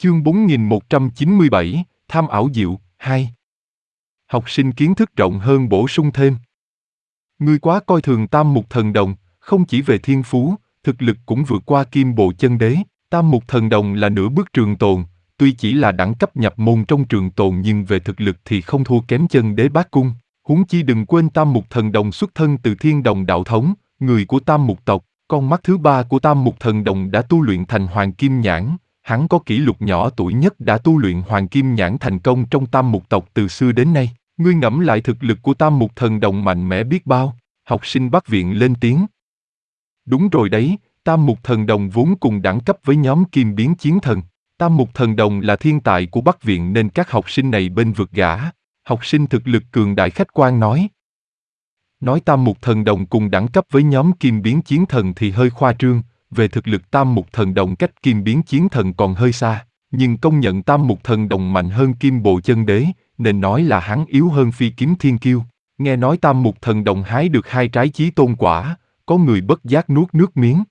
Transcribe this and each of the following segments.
Chương 4197, Tham ảo diệu, 2. Học sinh kiến thức rộng hơn bổ sung thêm. Ngươi quá coi thường Tam Mục Thần Đồng, không chỉ về thiên phú, thực lực cũng vượt qua Kim Bộ Chân Đế. Tam Mục Thần Đồng là nửa bước trường tồn, tuy chỉ là đẳng cấp nhập môn trong trường tồn nhưng về thực lực thì không thua kém Chân Đế Bát Cung. Huống chi đừng quên Tam Mục Thần Đồng xuất thân từ Thiên Đồng đạo thống, người của Tam Mục tộc. Con mắt thứ ba của Tam Mục Thần Đồng đã tu luyện thành Hoàng Kim Nhãn. Hắn có kỷ lục nhỏ tuổi nhất đã tu luyện Hoàng Kim Nhãn thành công trong Tam Mục tộc từ xưa đến nay. Ngươi ngẫm lại thực lực của Tam Mục Thần Đồng mạnh mẽ biết bao. Học sinh Bắc Viện lên tiếng. Đúng rồi đấy, Tam Mục Thần Đồng vốn cùng đẳng cấp với nhóm Kim Biến Chiến Thần. Tam Mục Thần Đồng là thiên tài của Bắc Viện nên các học sinh này bên vực gã. Học sinh thực lực cường đại khách quan nói. Nói Tam Mục Thần Đồng cùng đẳng cấp với nhóm Kim Biến Chiến Thần thì hơi khoa trương, về thực lực Tam Mục Thần Đồng cách Kim Biến Chiến Thần còn hơi xa, nhưng công nhận Tam Mục Thần Đồng mạnh hơn Kim Bộ Chân Đế, nên nói là hắn yếu hơn Phi Kiếm Thiên Kiêu. Nghe nói Tam Mục Thần Đồng hái được 2 trái chí tôn quả, có người bất giác nuốt nước miếng.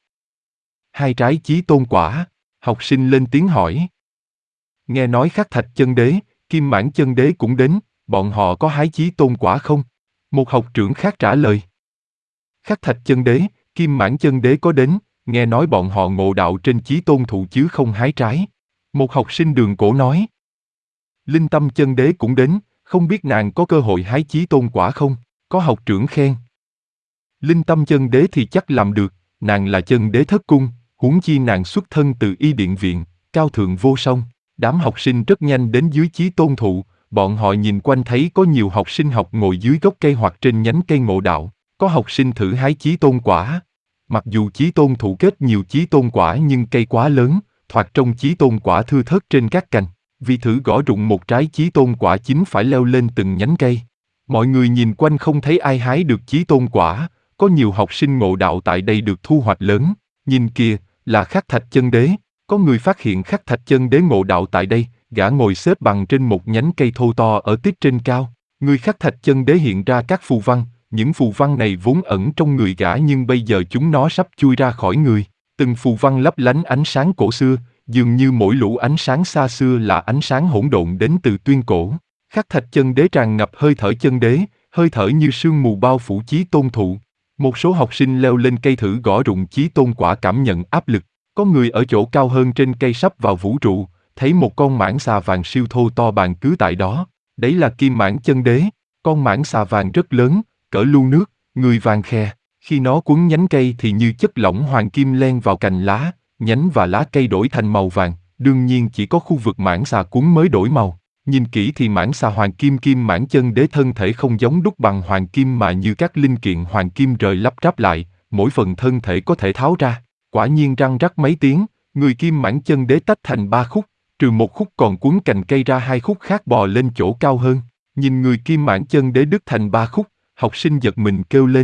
2 trái chí tôn quả, học sinh lên tiếng hỏi. Nghe nói Khắc Thạch Chân Đế, Kim Mãn Chân Đế cũng đến, bọn họ có hái chí tôn quả không? Một học trưởng khác trả lời. Khắc Thạch Chân Đế, Kim Mãn Chân Đế có đến, nghe nói bọn họ ngộ đạo trên chí tôn thụ chứ không hái trái. Một học sinh Đường Cổ nói. Linh Tâm Chân Đế cũng đến, không biết nàng có cơ hội hái chí tôn quả không? Có học trưởng khen. Linh Tâm Chân Đế thì chắc làm được, nàng là Chân Đế thất cung, huống chi nàng xuất thân từ Y Điện Viện, cao thượng vô song. Đám học sinh rất nhanh đến dưới chí tôn thụ, bọn họ nhìn quanh thấy có nhiều học sinh học ngồi dưới gốc cây hoặc trên nhánh cây ngộ đạo, có học sinh thử hái chí tôn quả. Mặc dù chí tôn thụ kết nhiều chí tôn quả nhưng cây quá lớn, thoạt trông chí tôn quả thưa thớt trên các cành. Vì thử gõ rụng một trái chí tôn quả chính phải leo lên từng nhánh cây. Mọi người nhìn quanh không thấy ai hái được chí tôn quả, có nhiều học sinh ngộ đạo tại đây được thu hoạch lớn. Nhìn kìa, là Khắc Thạch Chân Đế. Có người phát hiện Khắc Thạch Chân Đế ngộ đạo tại đây, gã ngồi xếp bằng trên một nhánh cây thô to ở tít trên cao. Người Khắc Thạch Chân Đế hiện ra các phù văn, những phù văn này vốn ẩn trong người gã nhưng bây giờ chúng nó sắp chui ra khỏi người. Từng phù văn lấp lánh ánh sáng cổ xưa, dường như mỗi lũ ánh sáng xa xưa là ánh sáng hỗn độn đến từ tuyên cổ. Khắc Thạch Chân Đế tràn ngập hơi thở chân đế, hơi thở như sương mù bao phủ chí tôn thụ. Một số học sinh leo lên cây thử gõ rụng chí tôn quả cảm nhận áp lực. Có người ở chỗ cao hơn trên cây sắp vào vũ trụ, thấy một con mãng xà vàng siêu thô to bàn cứ tại đó. Đấy là Kim Mãn Chân Đế. Con mãng xà vàng rất lớn, cỡ lu nước, người vàng khè. Khi nó quấn nhánh cây thì như chất lỏng hoàng kim len vào cành lá, nhánh và lá cây đổi thành màu vàng. Đương nhiên chỉ có khu vực mãng xà quấn mới đổi màu. Nhìn kỹ thì mãng xà hoàng kim Kim Mãn Chân Đế thân thể không giống đúc bằng hoàng kim mà như các linh kiện hoàng kim rời lắp ráp lại, mỗi phần thân thể có thể tháo ra. Quả nhiên răng rắc mấy tiếng, người Kim Mãn Chân Đế tách thành 3 khúc, trừ một khúc còn quấn cành cây ra 2 khúc khác bò lên chỗ cao hơn. Nhìn người Kim Mãn Chân Đế đứt thành 3 khúc, học sinh giật mình kêu lên.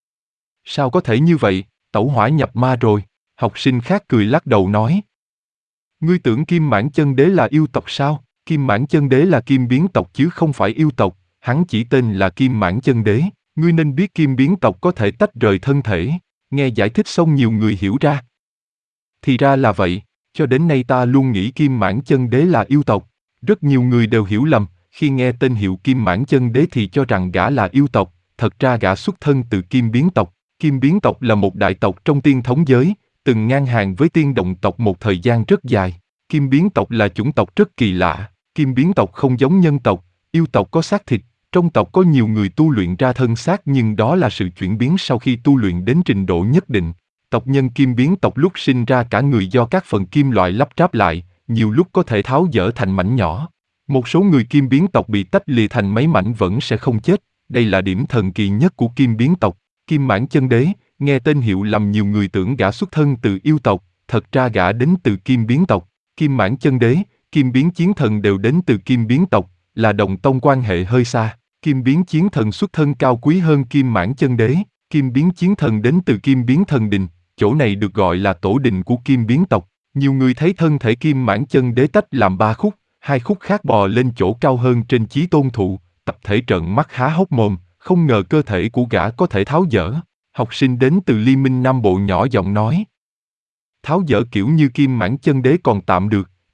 Sao có thể như vậy, tẩu hỏa nhập ma rồi, học sinh khác cười lắc đầu nói. Ngươi tưởng Kim Mãn Chân Đế là yêu tộc sao? Kim Mãn Chân Đế là Kim Biến tộc chứ không phải yêu tộc, hắn chỉ tên là Kim Mãn Chân Đế. Ngươi nên biết Kim Biến tộc có thể tách rời thân thể. Nghe giải thích xong nhiều người hiểu ra. Thì ra là vậy, cho đến nay ta luôn nghĩ Kim Mãn Chân Đế là yêu tộc. Rất nhiều người đều hiểu lầm, khi nghe tên hiệu Kim Mãn Chân Đế thì cho rằng gã là yêu tộc, thật ra gã xuất thân từ Kim Biến tộc. Kim Biến tộc là một đại tộc trong tiên thống giới, từng ngang hàng với tiên động tộc một thời gian rất dài. Kim Biến tộc là chủng tộc rất kỳ lạ, Kim Biến tộc không giống nhân tộc, yêu tộc có xác thịt, trong tộc có nhiều người tu luyện ra thân xác nhưng đó là sự chuyển biến sau khi tu luyện đến trình độ nhất định. Tộc nhân Kim Biến tộc lúc sinh ra cả người do các phần kim loại lắp ráp lại, nhiều lúc có thể tháo dỡ thành mảnh nhỏ. Một số người Kim Biến tộc bị tách lìa thành mấy mảnh vẫn sẽ không chết, đây là điểm thần kỳ nhất của Kim Biến tộc. Kim Mãn Chân Đế, nghe tên hiệu lầm nhiều người tưởng gã xuất thân từ yêu tộc, thật ra gã đến từ Kim Biến tộc. Kim Mãn Chân Đế, Kim Biến Chiến Thần đều đến từ Kim Biến tộc, là đồng tông quan hệ hơi xa. Kim Biến Chiến Thần xuất thân cao quý hơn Kim Mãn Chân Đế, Kim Biến Chiến Thần đến từ Kim Biến Thần Đình, chỗ này được gọi là tổ đình của Kim Biến tộc. Nhiều người thấy thân thể Kim Mãn Chân Đế tách làm 3 khúc, 2 khúc khác bò lên chỗ cao hơn trên chí tôn thụ, tập thể trợn mắt há hốc mồm, không ngờ cơ thể của gã có thể tháo dỡ. Học sinh đến từ Liên Minh Nam Bộ nhỏ giọng nói. Tháo dỡ kiểu như Kim Mãn Chân Đế còn tạm được,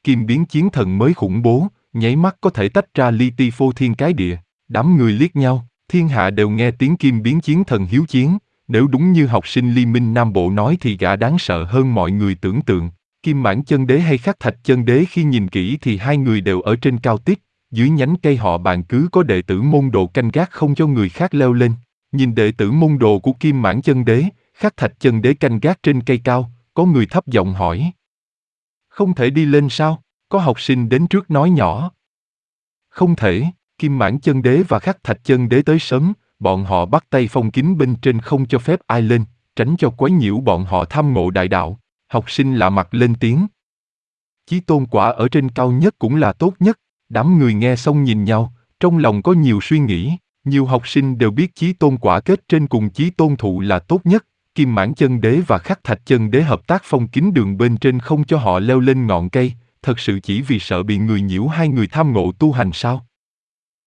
kim biến chiến thần mới khủng bố, nháy mắt có thể tách ra li ti phô thiên cái địa. Đám người liếc nhau, thiên hạ đều nghe tiếng kim biến chiến thần hiếu chiến, nếu đúng như học sinh Liên minh Nam Bộ nói thì gã đáng sợ hơn mọi người tưởng tượng. Kim Mãn Chân Đế hay Khắc Thạch Chân Đế khi nhìn kỹ thì hai người đều ở trên cao tít, dưới nhánh cây họ bàn cứ có đệ tử môn đồ canh gác không cho người khác leo lên. Nhìn đệ tử môn đồ của Kim Mãn Chân Đế, Khắc Thạch Chân Đế canh gác trên cây cao, có người thấp giọng hỏi. Không thể đi lên sao? Có học sinh đến trước nói nhỏ. Không thể, Kim Mãn Chân Đế và Khắc Thạch Chân Đế tới sớm, bọn họ bắt tay phong kín bên trên không cho phép ai lên, tránh cho quấy nhiễu bọn họ tham ngộ đại đạo. Học sinh lạ mặt lên tiếng. Chí Tôn quả ở trên cao nhất cũng là tốt nhất. Đám người nghe xong nhìn nhau, trong lòng có nhiều suy nghĩ. Nhiều học sinh đều biết Chí Tôn quả kết trên cùng Chí Tôn thụ là tốt nhất. Kim Mãn Chân Đế và Khắc Thạch Chân Đế hợp tác phong kín đường bên trên không cho họ leo lên ngọn cây, thật sự chỉ vì sợ bị người nhiễu hai người tham ngộ tu hành sao?